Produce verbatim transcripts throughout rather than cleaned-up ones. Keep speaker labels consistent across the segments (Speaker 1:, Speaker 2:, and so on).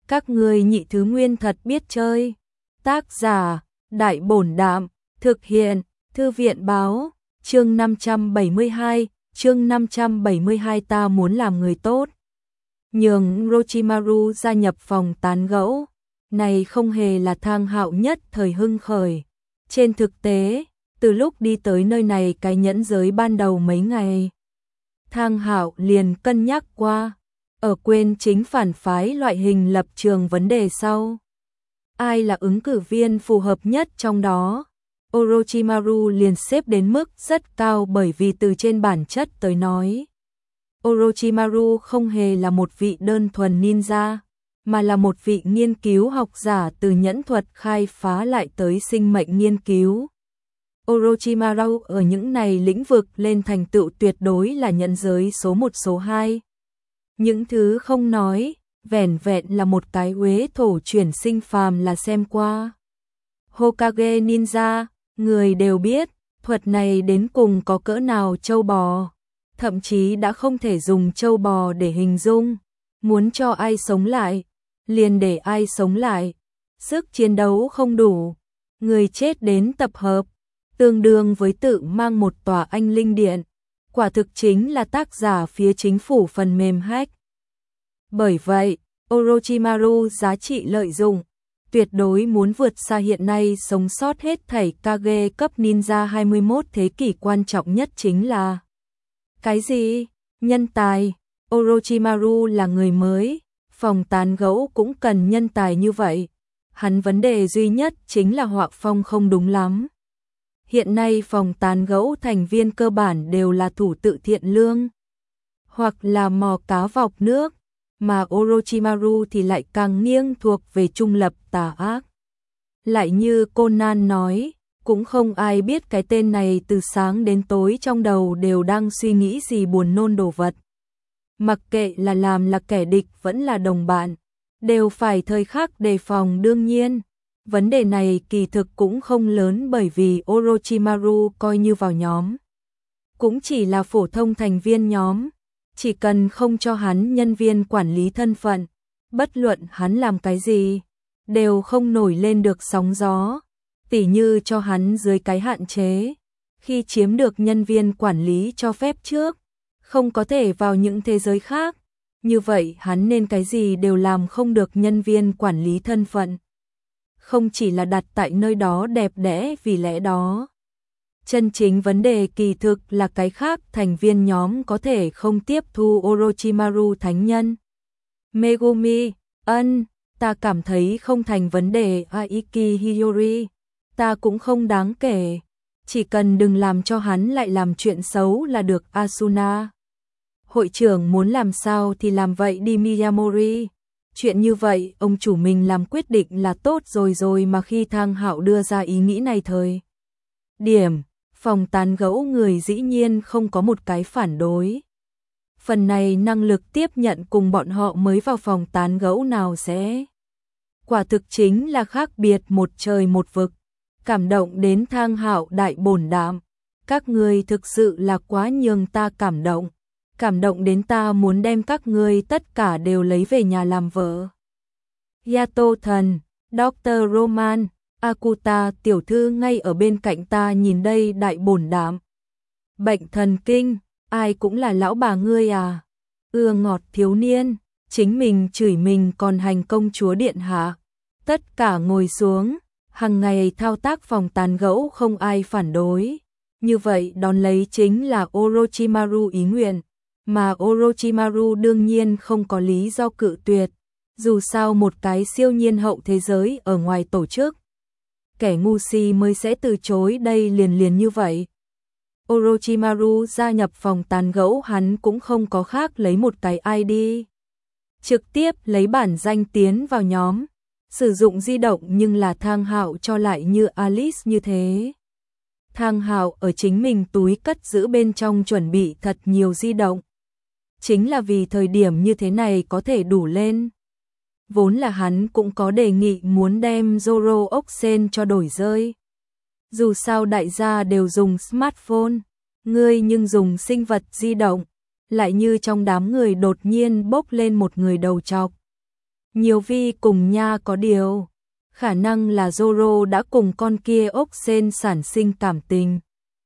Speaker 1: Các ngươi nhị thứ nguyên thật biết chơi. Tác giả, Đại Bổn Đạm, thực hiện, Thư viện Báo, chương năm trăm bảy mươi hai, chương năm trăm bảy mươi hai ta muốn làm người tốt. Nhường Orochimaru gia nhập phòng tán gẫu, này không hề là Thang Hạo nhất thời hưng khởi. Trên thực tế, từ lúc đi tới nơi này cái nhẫn giới ban đầu mấy ngày, Thang Hạo liền cân nhắc qua, ở quên chính phản phái loại hình lập trường vấn đề sau. Ai là ứng cử viên phù hợp nhất trong đó? Orochimaru liền xếp đến mức rất cao bởi vì từ trên bản chất tới nói, Orochimaru không hề là một vị đơn thuần ninja, mà là một vị nghiên cứu học giả từ nhẫn thuật khai phá lại tới sinh mệnh nghiên cứu. Orochimaru ở những này lĩnh vực lên thành tựu tuyệt đối là nhẫn giới số một số hai. Những thứ không nói, vẻn vẹn là một cái uế thổ chuyển sinh phàm là xem qua. Hokage ninja, người đều biết, thuật này đến cùng có cỡ nào trâu bò, thậm chí đã không thể dùng trâu bò để hình dung, muốn cho ai sống lại, liền để ai sống lại, sức chiến đấu không đủ, người chết đến tập hợp, tương đương với tự mang một tòa anh linh điện, quả thực chính là tác giả phía chính phủ phần mềm hack. Bởi vậy, Orochimaru giá trị lợi dụng, tuyệt đối muốn vượt xa hiện nay sống sót hết thảy Kage cấp ninja hai mươi mốt thế kỷ quan trọng nhất chính là cái gì? Nhân tài. Orochimaru là người mới, phòng tán gẫu cũng cần nhân tài như vậy. Hắn vấn đề duy nhất chính là họa phong không đúng lắm. Hiện nay phòng tán gẫu thành viên cơ bản đều là thủ tự thiện lương, hoặc là mò cá vọc nước, mà Orochimaru thì lại càng nghiêng thuộc về trung lập tà ác. Lại như Conan nói, cũng không ai biết cái tên này từ sáng đến tối trong đầu đều đang suy nghĩ gì buồn nôn đồ vật. Mặc kệ là làm là kẻ địch vẫn là đồng bạn, đều phải thời khắc đề phòng. Đương nhiên, vấn đề này kỳ thực cũng không lớn bởi vì Orochimaru coi như vào nhóm, cũng chỉ là phổ thông thành viên nhóm. Chỉ cần không cho hắn nhân viên quản lý thân phận, bất luận hắn làm cái gì, đều không nổi lên được sóng gió. Tỉ như cho hắn dưới cái hạn chế, khi chiếm được nhân viên quản lý cho phép trước, không có thể vào những thế giới khác. Như vậy hắn nên cái gì đều làm không được nhân viên quản lý thân phận. Không chỉ là đặt tại nơi đó đẹp đẽ vì lẽ đó. Chân chính vấn đề kỳ thực là cái khác, thành viên nhóm có thể không tiếp thu Orochimaru thánh nhân. Megumi, ân, ta cảm thấy không thành vấn đề. Aiki Hiyori, ta cũng không đáng kể. Chỉ cần đừng làm cho hắn lại làm chuyện xấu là được. Asuna, hội trưởng muốn làm sao thì làm vậy đi. Miyamori, chuyện như vậy ông chủ mình làm quyết định là tốt rồi rồi mà khi Thang Hạo đưa ra ý nghĩ này thời điểm, phòng tán gẫu người dĩ nhiên không có một cái phản đối. Phần này năng lực tiếp nhận cùng bọn họ mới vào phòng tán gẫu nào sẽ quả thực chính là khác biệt một trời một vực. Cảm động đến Thang Hạo đại bổn đạm, các ngươi thực sự là quá nhường ta cảm động, cảm động đến ta muốn đem các ngươi tất cả đều lấy về nhà làm vợ. Yato thần, Doctor Roman, Akuta tiểu thư ngay ở bên cạnh ta nhìn đây đại bổn đạm. Bệnh thần kinh, ai cũng là lão bà ngươi à. Ưa ngọt thiếu niên, chính mình chửi mình còn hành công chúa điện hạ. Tất cả ngồi xuống, hàng ngày thao tác phòng tán gẫu không ai phản đối. Như vậy đón lấy chính là Orochimaru ý nguyện, mà Orochimaru đương nhiên không có lý do cự tuyệt. Dù sao một cái siêu nhiên hậu thế giới ở ngoài tổ chức, kẻ ngu si mới sẽ từ chối đây liền liền như vậy. Orochimaru gia nhập phòng tán gẫu hắn cũng không có khác lấy một cái i đê. Trực tiếp lấy bản danh tiến vào nhóm, sử dụng di động nhưng là Thang Hạo cho lại như Alice như thế. Thang Hạo ở chính mình túi cất giữ bên trong chuẩn bị thật nhiều di động. Chính là vì thời điểm như thế này có thể đủ lên. Vốn là hắn cũng có đề nghị muốn đem Zoro Oxen cho đổi rơi. Dù sao đại gia đều dùng smartphone, ngươi nhưng dùng sinh vật di động, lại như trong đám người đột nhiên bốc lên một người đầu trọc. Nhiều vi cùng nha có điều. Khả năng là Zoro đã cùng con kia ốc sên sản sinh cảm tình.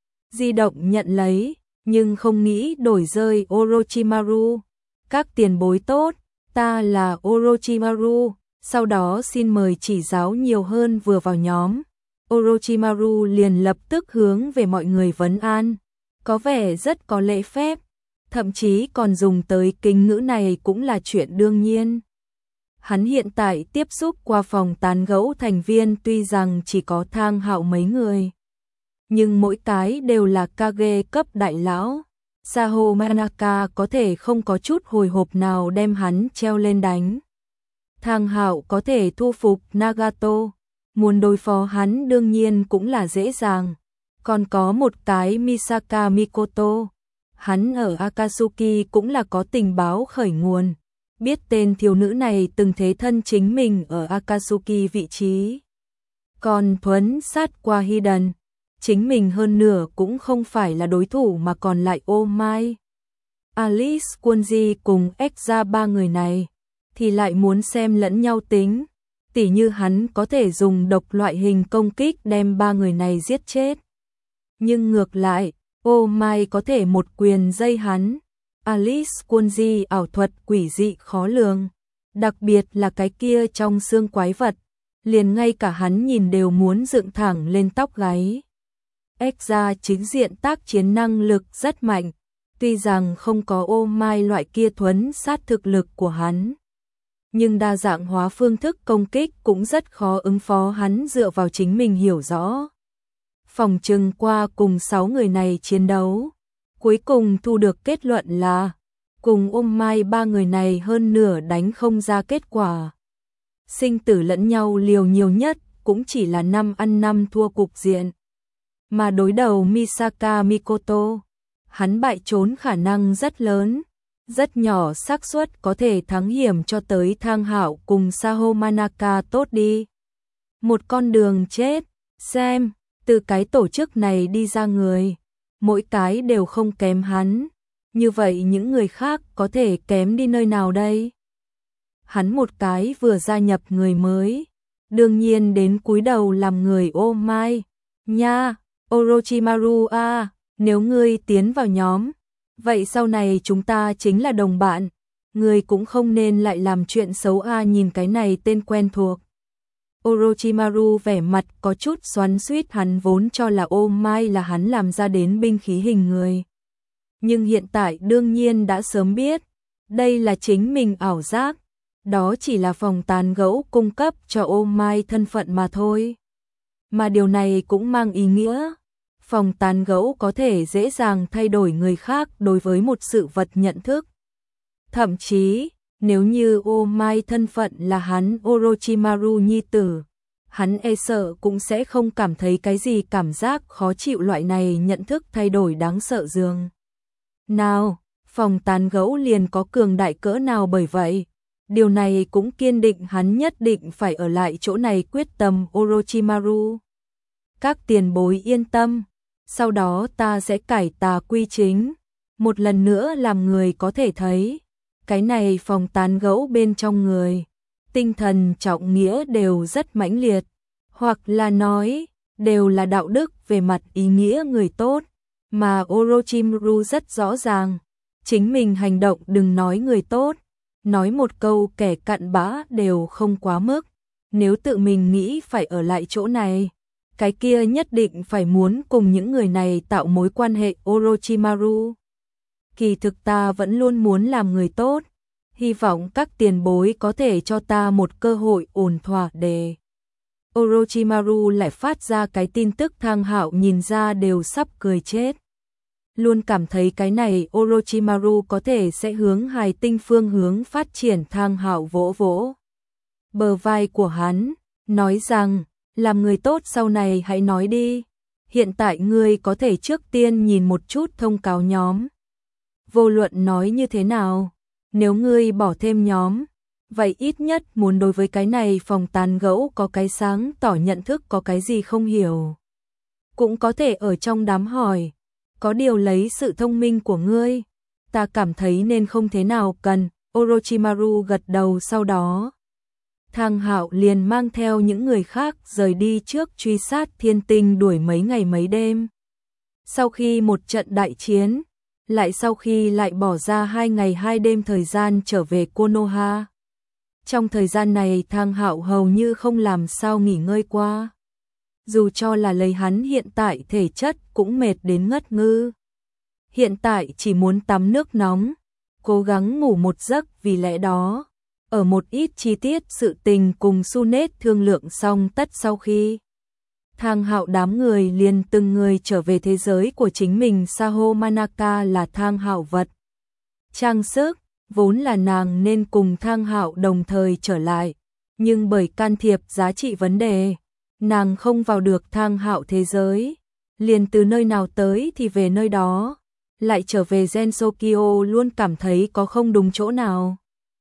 Speaker 1: Di động nhận lấy, nhưng không nghĩ đổi rơi Orochimaru. Các tiền bối tốt, ta là Orochimaru, sau đó xin mời chỉ giáo nhiều hơn vừa vào nhóm. Orochimaru liền lập tức hướng về mọi người vấn an, có vẻ rất có lễ phép, thậm chí còn dùng tới kính ngữ này cũng là chuyện đương nhiên. Hắn hiện tại tiếp xúc qua phòng tán gẫu thành viên tuy rằng chỉ có Thang Hạo mấy người, nhưng mỗi cái đều là Kage cấp đại lão. Saho Manaka có thể không có chút hồi hộp nào đem hắn treo lên đánh. Thang Hạo có thể thu phục Nagato, muốn đối phó hắn đương nhiên cũng là dễ dàng. Còn có một cái Misaka Mikoto, hắn ở Akatsuki cũng là có tình báo khởi nguồn, biết tên thiếu nữ này từng thế thân chính mình ở Akatsuki vị trí. Còn thuấn sát qua Hiden, chính mình hơn nửa cũng không phải là đối thủ mà còn lại Oh My. Alice, Kunji cùng Exra ba người này thì lại muốn xem lẫn nhau tính, tỉ như hắn có thể dùng độc loại hình công kích đem ba người này giết chết. Nhưng ngược lại, Oh My có thể một quyền dây hắn. Alice, Kunji ảo thuật quỷ dị khó lường, đặc biệt là cái kia trong xương quái vật, liền ngay cả hắn nhìn đều muốn dựng thẳng lên tóc gáy. Exra chính diện tác chiến năng lực rất mạnh, tuy rằng không có Oh My loại kia thuấn sát thực lực của hắn, nhưng đa dạng hóa phương thức công kích cũng rất khó ứng phó hắn dựa vào chính mình hiểu rõ. Phòng trừng qua cùng sáu người này chiến đấu, cuối cùng thu được kết luận là cùng Oh My ba người này hơn nửa đánh không ra kết quả. Sinh tử lẫn nhau liều nhiều nhất cũng chỉ là năm ăn năm thua cục diện. Mà đối đầu Misaka Mikoto, hắn bại trốn khả năng rất lớn, rất nhỏ xác suất có thể thắng hiểm cho tới Thang Hạo cùng Saho Manaka tốt đi. Một con đường chết, xem, từ cái tổ chức này đi ra người, mỗi cái đều không kém hắn, như vậy những người khác có thể kém đi nơi nào đây? Hắn một cái vừa gia nhập người mới, đương nhiên đến cúi đầu làm người Oh My, nha. Orochimaru a, nếu ngươi tiến vào nhóm, vậy sau này chúng ta chính là đồng bạn, ngươi cũng không nên lại làm chuyện xấu a. Nhìn cái này tên quen thuộc. Orochimaru vẻ mặt có chút xoắn xuýt, hắn vốn cho là Oh My là hắn làm ra đến binh khí hình người. Nhưng hiện tại đương nhiên đã sớm biết, đây là chính mình ảo giác, đó chỉ là phòng tán gẫu cung cấp cho Oh My thân phận mà thôi. Mà điều này cũng mang ý nghĩa, phòng tán gẫu có thể dễ dàng thay đổi người khác đối với một sự vật nhận thức. Thậm chí, nếu như Oh My thân phận là hắn Orochimaru nhi tử, hắn e sợ cũng sẽ không cảm thấy cái gì cảm giác khó chịu, loại này nhận thức thay đổi đáng sợ dường nào, phòng tán gẫu liền có cường đại cỡ nào. Bởi vậy, điều này cũng kiên định hắn nhất định phải ở lại chỗ này quyết tâm. Orochimaru, các tiền bối yên tâm, sau đó ta sẽ cải tà quy chính, một lần nữa làm người có thể thấy, cái này phòng tán gẫu bên trong người, tinh thần trọng nghĩa đều rất mãnh liệt, hoặc là nói, đều là đạo đức về mặt ý nghĩa người tốt, mà Orochimaru rất rõ ràng, chính mình hành động đừng nói người tốt, nói một câu kẻ cặn bã đều không quá mức, nếu tự mình nghĩ phải ở lại chỗ này, cái kia nhất định phải muốn cùng những người này tạo mối quan hệ. Orochimaru, kỳ thực ta vẫn luôn muốn làm người tốt, hy vọng các tiền bối có thể cho ta một cơ hội ổn thỏa để. Orochimaru lại phát ra cái tin tức. Thang Hạo nhìn ra đều sắp cười chết. Luôn cảm thấy cái này Orochimaru có thể sẽ hướng Hải Tinh phương hướng phát triển. Thang Hạo vỗ vỗ bờ vai của hắn, nói rằng, làm người tốt sau này hãy nói đi, hiện tại ngươi có thể trước tiên nhìn một chút thông cáo nhóm. Vô luận nói như thế nào, nếu ngươi bỏ thêm nhóm, vậy ít nhất muốn đối với cái này phòng tán gẫu có cái sáng tỏ nhận thức, có cái gì không hiểu, cũng có thể ở trong đám hỏi. Có điều lấy sự thông minh của ngươi, ta cảm thấy nên không thế nào cần. Orochimaru gật đầu, sau đó Thang Hạo liền mang theo những người khác rời đi trước truy sát Thiên Tinh đuổi mấy ngày mấy đêm. Sau khi một trận đại chiến, lại sau khi lại bỏ ra hai ngày hai đêm thời gian trở về Konoha. Trong thời gian này Thang Hạo hầu như không làm sao nghỉ ngơi qua. Dù cho là lấy hắn hiện tại thể chất cũng mệt đến ngất ngư. Hiện tại chỉ muốn tắm nước nóng, cố gắng ngủ một giấc, vì lẽ đó, ở một ít chi tiết sự tình cùng Sunet thương lượng xong tất sau khi Thang Hạo đám người liền từng người trở về thế giới của chính mình. Saho Manaka là Thang Hạo vật trang sức, vốn là nàng nên cùng Thang Hạo đồng thời trở lại, nhưng bởi can thiệp giá trị vấn đề, nàng không vào được Thang Hạo thế giới, liền từ nơi nào tới thì về nơi đó, lại trở về Gensokyo luôn cảm thấy có không đúng chỗ nào.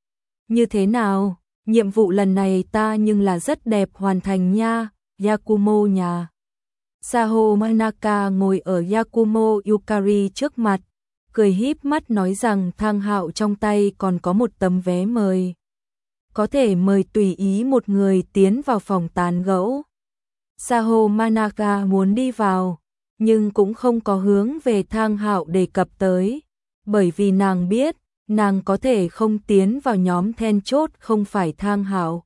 Speaker 1: Như thế nào, nhiệm vụ lần này ta nhưng là rất đẹp hoàn thành nha, Yakumo nhà. Saho Manaka ngồi ở Yakumo Yukari trước mặt, cười híp mắt nói rằng Thang Hạo trong tay còn có một tấm vé mời. Có thể mời tùy ý một người tiến vào phòng tán gẫu. Saho Manaka muốn đi vào, nhưng cũng không có hướng về Thang Hạo đề cập tới, bởi vì nàng biết, nàng có thể không tiến vào nhóm then chốt không phải Thang Hạo,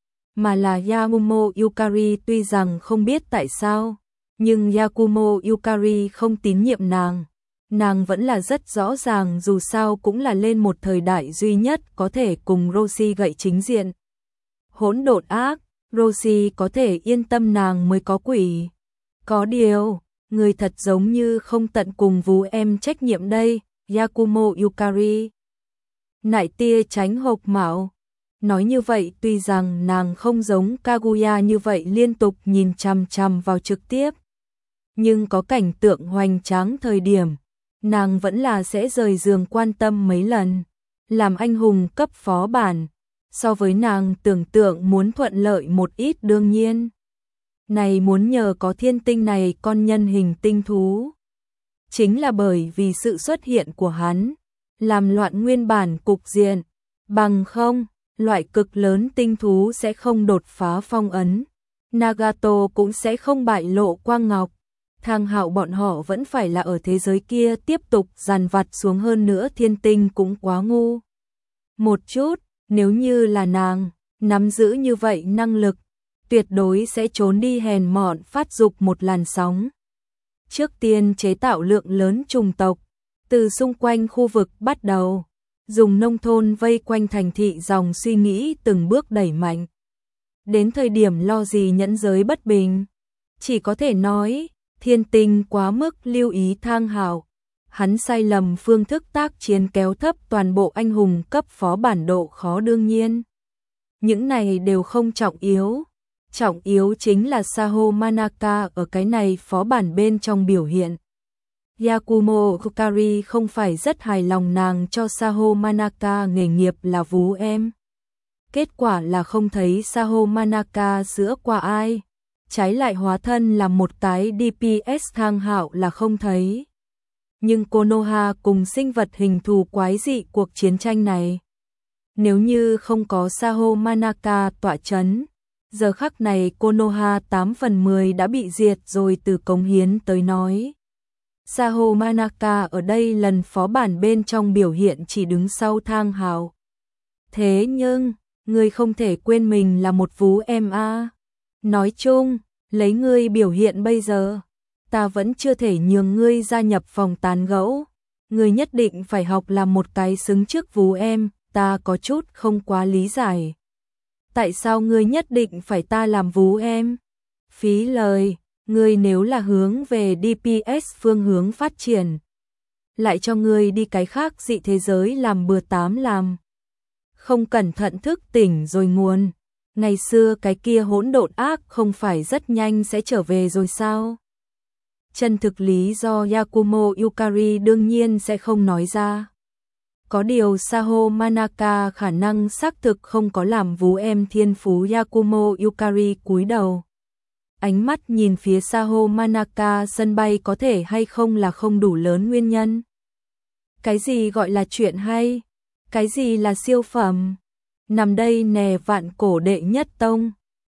Speaker 1: mà là Yakumo Yukari. Tuy rằng không biết tại sao, nhưng Yakumo Yukari không tín nhiệm nàng. Nàng vẫn là rất rõ ràng, dù sao cũng là lên một thời đại duy nhất có thể cùng Roshi gậy chính diện. Hỗn độn ác, Roshi có thể yên tâm nàng mới có quỷ. Có điều, người thật giống như không tận cùng vú em trách nhiệm đây, Yakumo Yukari. Nại tia tránh hộp mạo. Nói như vậy tuy rằng nàng không giống Kaguya như vậy liên tục nhìn chằm chằm vào trực tiếp, nhưng có cảnh tượng hoành tráng thời điểm, nàng vẫn là sẽ rời giường quan tâm mấy lần. Làm anh hùng cấp phó bản, so với nàng tưởng tượng muốn thuận lợi một ít đương nhiên. Này muốn nhờ có thiên tinh này con nhân hình tinh thú. Chính là bởi vì sự xuất hiện của hắn, làm loạn nguyên bản cục diện, bằng không, loại cực lớn tinh thú sẽ không đột phá phong ấn. Nagato cũng sẽ không bại lộ quang ngọc. Thang Hạo bọn họ vẫn phải là ở thế giới kia tiếp tục dằn vặt xuống, hơn nữa thiên tinh cũng quá ngu. Một chút, nếu như là nàng, nắm giữ như vậy năng lực, tuyệt đối sẽ trốn đi hèn mọn phát dục một làn sóng. Trước tiên chế tạo lượng lớn chủng tộc, từ xung quanh khu vực bắt đầu, dùng nông thôn vây quanh thành thị dòng suy nghĩ từng bước đẩy mạnh. Đến thời điểm lo gì nhẫn giới bất bình, chỉ có thể nói, thiên tinh quá mức lưu ý Thang Hạo. Hắn sai lầm phương thức tác chiến kéo thấp toàn bộ anh hùng cấp phó bản độ khó đương nhiên. Những này đều không trọng yếu. Trọng yếu chính là Saho Manaka ở cái này phó bản bên trong biểu hiện. Yakumo Yukari không phải rất hài lòng nàng cho Saho Manaka nghề nghiệp là vú em. Kết quả là không thấy Saho Manaka sữa qua ai. Trái lại hóa thân là một cái đê pê ét. Thang Hạo là không thấy. Nhưng Konoha cùng sinh vật hình thù quái dị cuộc chiến tranh này, nếu như không có Saho Manaka tọa chấn, giờ khắc này Konoha tám phần mười đã bị diệt rồi. Từ cống hiến tới nói, Saho Manaka ở đây lần phó bản bên trong biểu hiện chỉ đứng sau Thang Hạo. Thế nhưng, ngươi không thể quên mình là một vú em a. Nói chung, lấy ngươi biểu hiện bây giờ, ta vẫn chưa thể nhường ngươi gia nhập phòng tán gẫu. Ngươi nhất định phải học làm một cái xứng trước vú em, ta có chút không quá lý giải. Tại sao ngươi nhất định phải ta làm vú em? Phí lời, ngươi nếu là hướng về đê pê ét phương hướng phát triển, lại cho ngươi đi cái khác dị thế giới làm bừa tám làm. Không cẩn thận thức tỉnh rồi nguồn. Ngày xưa cái kia hỗn độn ác không phải rất nhanh sẽ trở về rồi sao? Chân thực lý do Yakumo Yukari đương nhiên sẽ không nói ra. Có điều Saho Manaka khả năng xác thực không có làm vú em thiên phú. Yakumo Yukari cúi đầu, ánh mắt nhìn phía Saho Manaka. Sân bay có thể hay không là không đủ lớn nguyên nhân. Cái gì gọi là chuyện hay? Cái gì là siêu phẩm? nằm đây nè vạn cổ đệ nhất tông.